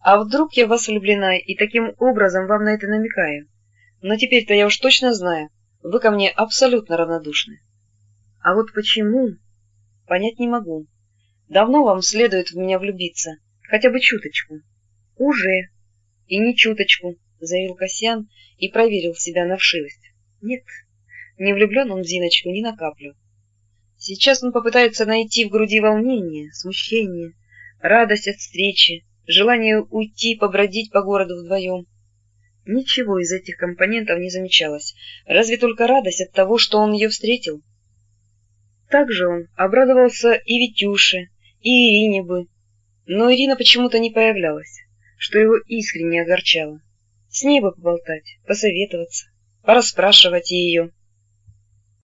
А вдруг я в вас влюблена и таким образом вам на это намекаю? Но теперь-то я уж точно знаю, вы ко мне абсолютно равнодушны. А вот почему, понять не могу. Давно вам следует в меня влюбиться, хотя бы чуточку. Уже. И не чуточку, заявил Касьян и проверил себя на вшивость. Нет, не влюблен он в Зиночку ни на каплю. Сейчас он попытается найти в груди волнение, смущение, радость от встречи, желание уйти, побродить по городу вдвоем. Ничего из этих компонентов не замечалось, разве только радость от того, что он ее встретил. Также он обрадовался и Витюше, и Ирине бы, но Ирина почему-то не появлялась, что его искренне огорчало. С ней бы поболтать, посоветоваться, порасспрашивать ее.